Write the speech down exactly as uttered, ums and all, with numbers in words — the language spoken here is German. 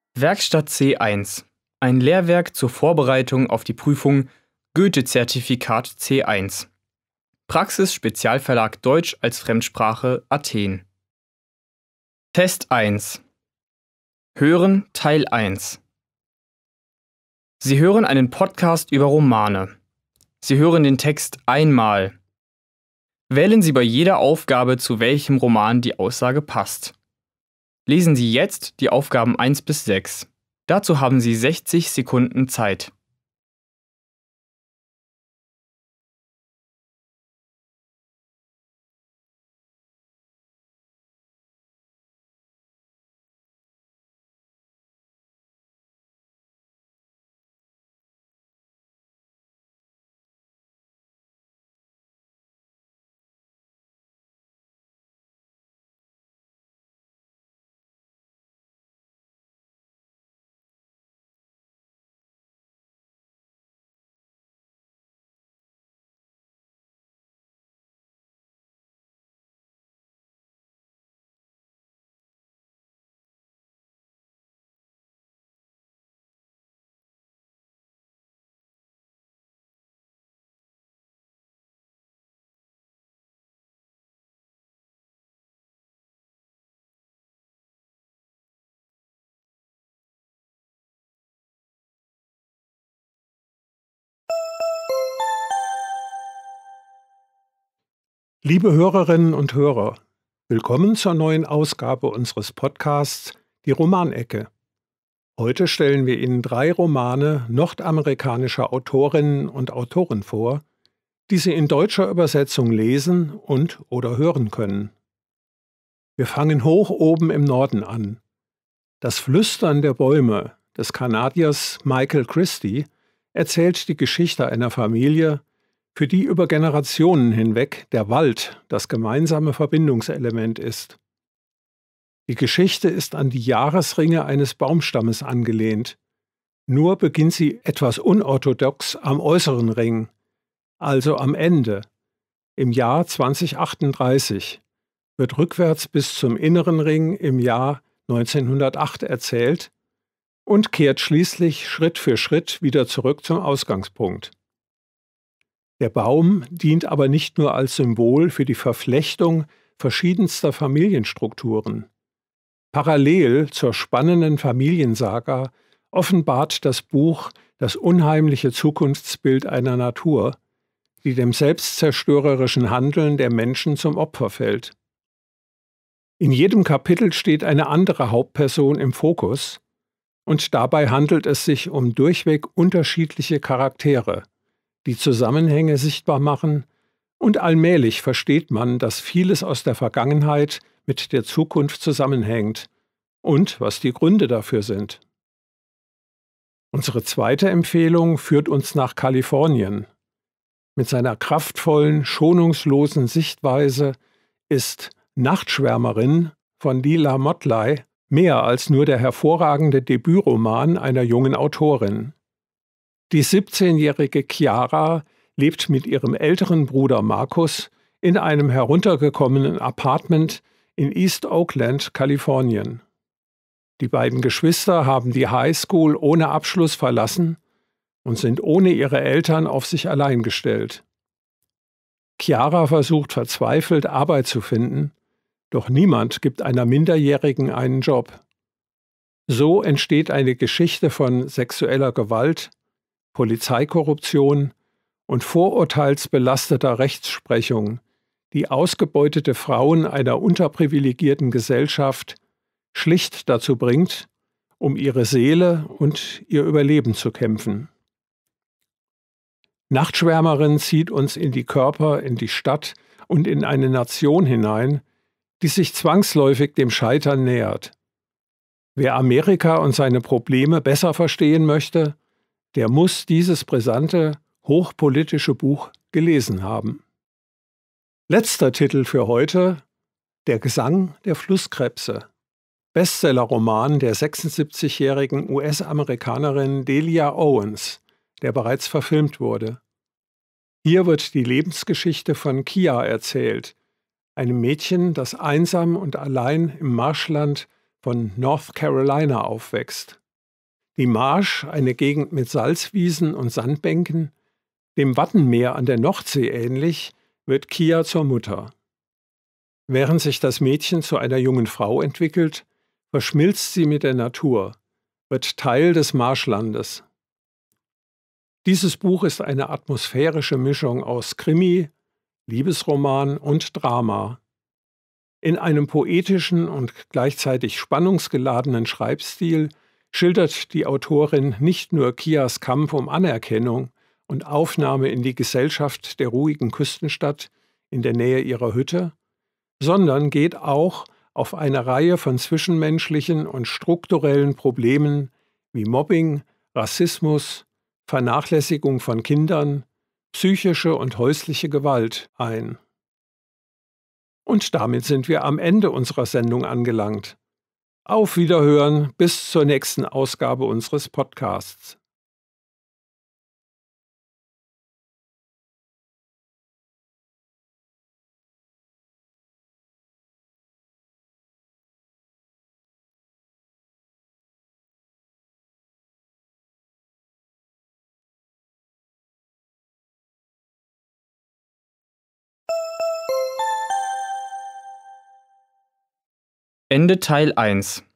Werkstatt C eins. Ein Lehrwerk zur Vorbereitung auf die Prüfung Goethe-Zertifikat C eins. Praxis Spezialverlag Deutsch als Fremdsprache Athen. Test eins. Hören Teil eins. Sie hören einen Podcast über Romane. Sie hören den Text einmal. Wählen Sie bei jeder Aufgabe, zu welchem Roman die Aussage passt. Lesen Sie jetzt die Aufgaben eins bis sechs. Dazu haben Sie sechzig Sekunden Zeit. Liebe Hörerinnen und Hörer, willkommen zur neuen Ausgabe unseres Podcasts Die Romanecke. Heute stellen wir Ihnen drei Romane nordamerikanischer Autorinnen und Autoren vor, die Sie in deutscher Übersetzung lesen und oder hören können. Wir fangen hoch oben im Norden an. Das Flüstern der Bäume des Kanadiers Michael Christie erzählt die Geschichte einer Familie, für die über Generationen hinweg der Wald das gemeinsame Verbindungselement ist. Die Geschichte ist an die Jahresringe eines Baumstammes angelehnt. Nur beginnt sie etwas unorthodox am äußeren Ring, also am Ende. Im Jahr zweitausendachtunddreißig wird rückwärts bis zum inneren Ring im Jahr neunzehnhundertacht erzählt und kehrt schließlich Schritt für Schritt wieder zurück zum Ausgangspunkt. Der Baum dient aber nicht nur als Symbol für die Verflechtung verschiedenster Familienstrukturen. Parallel zur spannenden Familiensaga offenbart das Buch das unheimliche Zukunftsbild einer Natur, die dem selbstzerstörerischen Handeln der Menschen zum Opfer fällt. In jedem Kapitel steht eine andere Hauptperson im Fokus, und dabei handelt es sich um durchweg unterschiedliche Charaktere, die Zusammenhänge sichtbar machen, und allmählich versteht man, dass vieles aus der Vergangenheit mit der Zukunft zusammenhängt und was die Gründe dafür sind. Unsere zweite Empfehlung führt uns nach Kalifornien. Mit seiner kraftvollen, schonungslosen Sichtweise ist Nachtschwärmerin von Leila Motley mehr als nur der hervorragende Debütroman einer jungen Autorin. Die siebzehnjährige Chiara lebt mit ihrem älteren Bruder Markus in einem heruntergekommenen Apartment in East Oakland, Kalifornien. Die beiden Geschwister haben die High School ohne Abschluss verlassen und sind ohne ihre Eltern auf sich allein gestellt. Chiara versucht verzweifelt, Arbeit zu finden, doch niemand gibt einer Minderjährigen einen Job. So entsteht eine Geschichte von sexueller Gewalt, Polizeikorruption und vorurteilsbelasteter Rechtsprechung, die ausgebeutete Frauen einer unterprivilegierten Gesellschaft schlicht dazu bringt, um ihre Seele und ihr Überleben zu kämpfen. Nachtschwärmerin zieht uns in die Körper, in die Stadt und in eine Nation hinein, die sich zwangsläufig dem Scheitern nähert. Wer Amerika und seine Probleme besser verstehen möchte, der muss dieses brisante, hochpolitische Buch gelesen haben. Letzter Titel für heute: Der Gesang der Flusskrebse. Bestsellerroman der sechsundsiebzigjährigen U S-Amerikanerin Delia Owens, der bereits verfilmt wurde. Hier wird die Lebensgeschichte von Kia erzählt, einem Mädchen, das einsam und allein im Marschland von North Carolina aufwächst. Die Marsch, eine Gegend mit Salzwiesen und Sandbänken, dem Wattenmeer an der Nordsee ähnlich, wird Kia zur Mutter. Während sich das Mädchen zu einer jungen Frau entwickelt, verschmilzt sie mit der Natur, wird Teil des Marschlandes. Dieses Buch ist eine atmosphärische Mischung aus Krimi, Liebesroman und Drama. In einem poetischen und gleichzeitig spannungsgeladenen Schreibstil schildert die Autorin nicht nur Kias Kampf um Anerkennung und Aufnahme in die Gesellschaft der ruhigen Küstenstadt in der Nähe ihrer Hütte, sondern geht auch auf eine Reihe von zwischenmenschlichen und strukturellen Problemen wie Mobbing, Rassismus, Vernachlässigung von Kindern, psychische und häusliche Gewalt ein. Und damit sind wir am Ende unserer Sendung angelangt. Auf Wiederhören bis zur nächsten Ausgabe unseres Podcasts. Ende Teil eins.